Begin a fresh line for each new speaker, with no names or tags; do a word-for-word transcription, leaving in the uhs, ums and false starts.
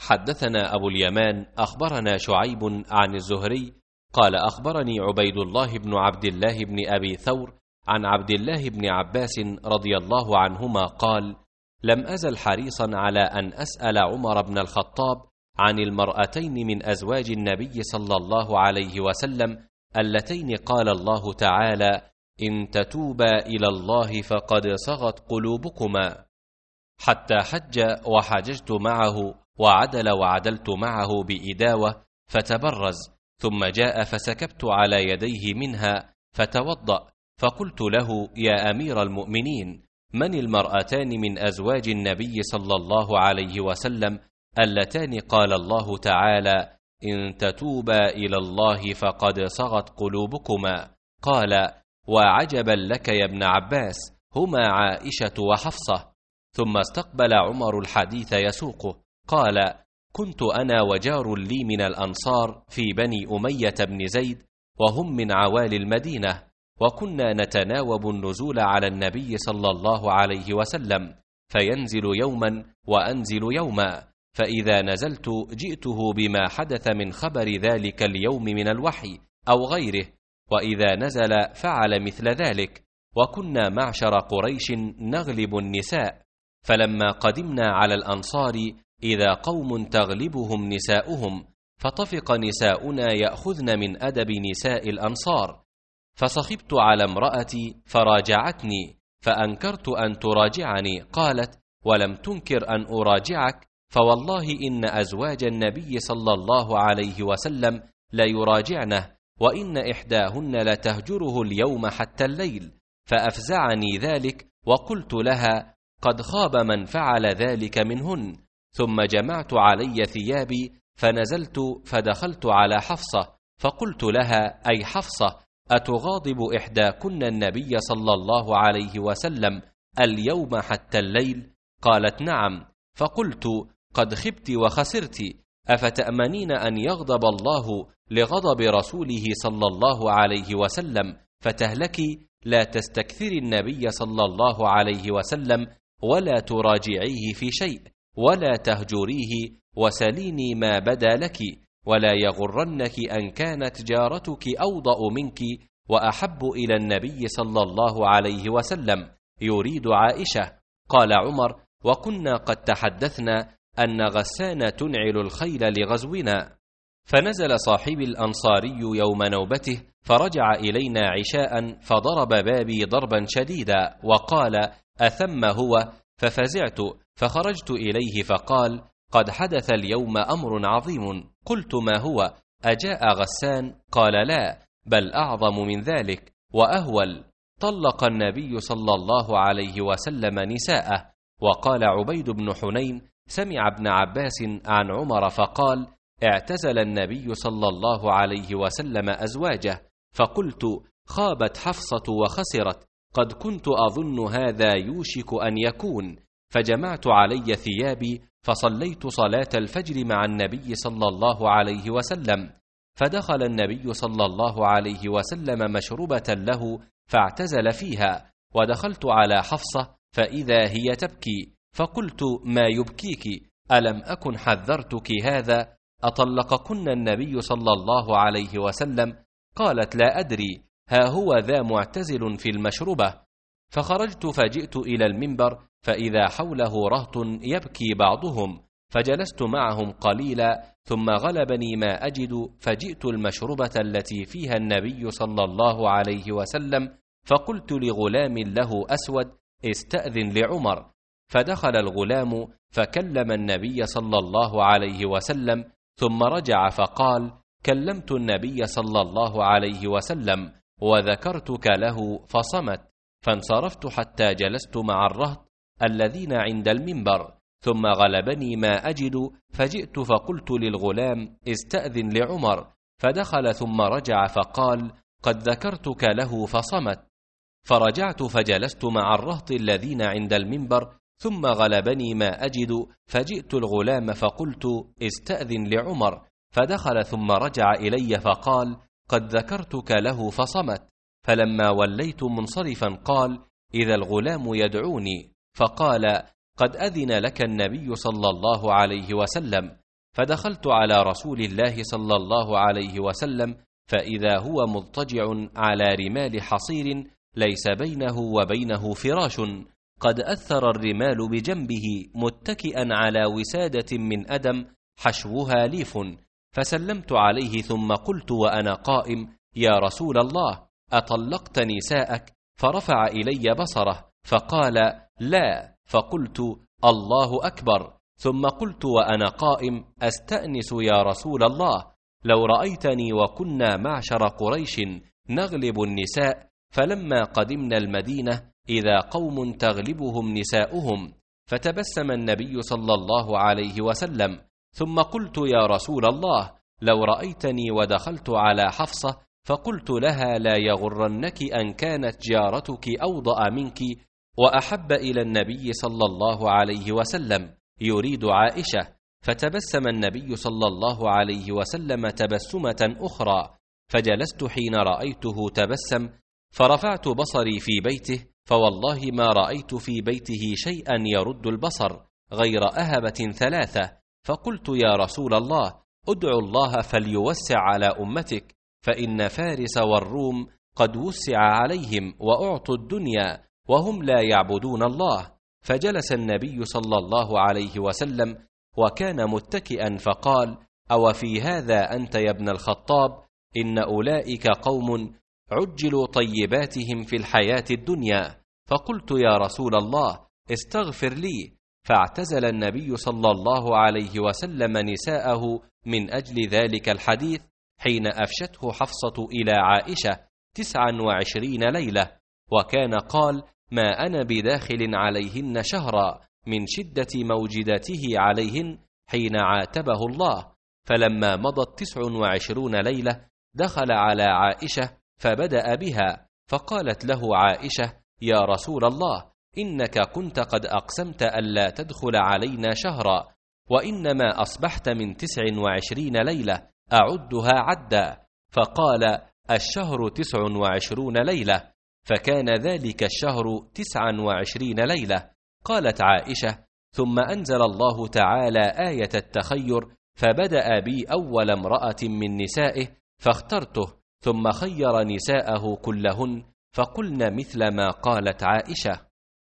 حدثنا أبو اليمان أخبرنا شعيب عن الزهري قال أخبرني عبيد الله بن عبد الله بن أبي ثور عن عبد الله بن عباس رضي الله عنهما قال: لم أزل حريصا على أن أسأل عمر بن الخطاب عن المرأتين من أزواج النبي صلى الله عليه وسلم اللتين قال الله تعالى: إن تتوبا إلى الله فقد صغت قلوبكما، حتى حج وحججت معه وعدل وعدلت معه بإداوة فتبرز، ثم جاء فسكبت على يديه منها فتوضأ، فقلت له: يا أمير المؤمنين، من المرأتان من أزواج النبي صلى الله عليه وسلم اللتان قال الله تعالى: إن تتوبا إلى الله فقد صغت قلوبكما؟ قال: وعجبا لك يا ابن عباس، هما عائشة وحفصة. ثم استقبل عمر الحديث يسوقه قال: كنت أنا وجار لي من الأنصار في بني أمية بن زيد، وهم من عوالي المدينة، وكنا نتناوب النزول على النبي صلى الله عليه وسلم، فينزل يوما وأنزل يوما، فإذا نزلت جئته بما حدث من خبر ذلك اليوم من الوحي أو غيره، وإذا نزل فعل مثل ذلك. وكنا معشر قريش نغلب النساء، فلما قدمنا على الأنصار إذا قوم تغلبهم نساؤهم، فطفق نساؤنا يأخذن من أدب نساء الأنصار، فصخبت على امرأتي فراجعتني، فأنكرت أن تراجعني، قالت: ولم تنكر أن أراجعك، فوالله إن أزواج النبي صلى الله عليه وسلم ليراجعنه، وإن إحداهن لتهجره اليوم حتى الليل. فأفزعني ذلك، وقلت لها: قد خاب من فعل ذلك منهن. ثم جمعت علي ثيابي فنزلت فدخلت على حفصة، فقلت لها: أي حفصة، أتغاضب إحداكن النبي صلى الله عليه وسلم اليوم حتى الليل؟ قالت: نعم. فقلت: قد خبت وخسرت، أفتأمنين أن يغضب الله لغضب رسوله صلى الله عليه وسلم فتهلكي؟ لا تستكثري النبي صلى الله عليه وسلم، ولا تراجعيه في شيء، ولا تهجريه، وسليني ما بدا لك، ولا يغرنك أن كانت جارتك أوضأ منك وأحب إلى النبي صلى الله عليه وسلم، يريد عائشة. قال عمر: وكنا قد تحدثنا أن غسان تنعل الخيل لغزونا. فنزل صاحب الأنصاري يوم نوبته، فرجع إلينا عشاء، فضرب بابي ضربا شديدا، وقال: أثم هو؟ ففزعت، فخرجت إليه فقال: قد حدث اليوم أمر عظيم. قلت: ما هو؟ أجاء غسان؟ قال: لا، بل أعظم من ذلك وأهول. طلق النبي صلى الله عليه وسلم نساءه. وقال عبيد بن حنين: سمع ابن عباس عن عمر فقال: اعتزل النبي صلى الله عليه وسلم أزواجه. فقلت: خابت حفصة وخسرت، قد كنت أظن هذا يوشك أن يكون. فجمعت علي ثيابي فصليت صلاة الفجر مع النبي صلى الله عليه وسلم، فدخل النبي صلى الله عليه وسلم مشربة له فاعتزل فيها، ودخلت على حفصة فإذا هي تبكي، فقلت: ما يبكيك؟ ألم أكن حذرتك هذا؟ أطلقكن النبي صلى الله عليه وسلم؟ قالت: لا أدري، ها هو ذا معتزل في المشربة. فخرجت فجئت إلى المنبر، فإذا حوله رهط يبكي بعضهم، فجلست معهم قليلا، ثم غلبني ما أجد، فجئت المشربة التي فيها النبي صلى الله عليه وسلم، فقلت لغلام له أسود: استأذن لعمر. فدخل الغلام فكلم النبي صلى الله عليه وسلم، ثم رجع فقال: كلمت النبي صلى الله عليه وسلم وذكرتك له فصمت. فانصرفت حتى جلست مع الرهط الذين عند المنبر، ثم غلبني ما أجد، فجئت فقلت للغلام: استأذن لعمر. فدخل ثم رجع فقال: قد ذكرتك له فصمت. فرجعت فجلست مع الرهط الذين عند المنبر، ثم غلبني ما أجد، فجئت الغلام فقلت: استأذن لعمر. فدخل ثم رجع إلي فقال: قد ذكرتك له فصمت. فلما وليت منصرفا قال: إذا الغلام يدعوني. فقال: قد أذن لك النبي صلى الله عليه وسلم. فدخلت على رسول الله صلى الله عليه وسلم فإذا هو مضطجع على رمال حصير ليس بينه وبينه فراش، قد أثر الرمال بجنبه متكئا على وسادة من أدم حشوها ليف، فسلمت عليه ثم قلت وأنا قائم: يا رسول الله، أطلقت نساءك؟ فرفع إلي بصره فقال: لا. فقلت: الله أكبر. ثم قلت وأنا قائم: أستأنس يا رسول الله، لو رأيتني وكنا معشر قريش نغلب النساء، فلما قدمنا المدينة إذا قوم تغلبهم نساؤهم. فتبسم النبي صلى الله عليه وسلم. ثم قلت: يا رسول الله، لو رأيتني ودخلت على حفصة فقلت لها: لا يغرنك أن كانت جارتك أوضأ منك وأحب إلى النبي صلى الله عليه وسلم، يريد عائشة. فتبسم النبي صلى الله عليه وسلم تبسمة أخرى، فجلست حين رأيته تبسم، فرفعت بصري في بيته، فوالله ما رأيت في بيته شيئا يرد البصر غير أهبة ثلاثة. فقلت: يا رسول الله، ادعو الله فليوسع على أمتك، فإن فارس والروم قد وسع عليهم وأعطوا الدنيا وهم لا يعبدون الله. فجلس النبي صلى الله عليه وسلم وكان متكئا، فقال: أو في هذا أنت يا ابن الخطاب؟ إن أولئك قوم عجلوا طيباتهم في الحياة الدنيا. فقلت: يا رسول الله، استغفر لي. فاعتزل النبي صلى الله عليه وسلم نساءه من أجل ذلك الحديث حين أفشته حفصة إلى عائشة تسعا وعشرين ليلة، وكان قال: ما أنا بداخل عليهن شهرا من شدة موجدته عليهن حين عاتبه الله. فلما مضت تسع وعشرون ليلة دخل على عائشة فبدأ بها، فقالت له عائشة: يا رسول الله، إنك كنت قد أقسمت ألا تدخل علينا شهرا، وإنما أصبحت من تسع وعشرين ليلة أعدها عدا. فقال: الشهر تسع وعشرون ليلة، فكان ذلك الشهر تسعا وعشرين ليلة. قالت عائشة: ثم أنزل الله تعالى آية التخير، فبدأ بي أول امرأة من نسائه فاخترته، ثم خير نساءه كلهن، فقلن مثل ما قالت عائشة.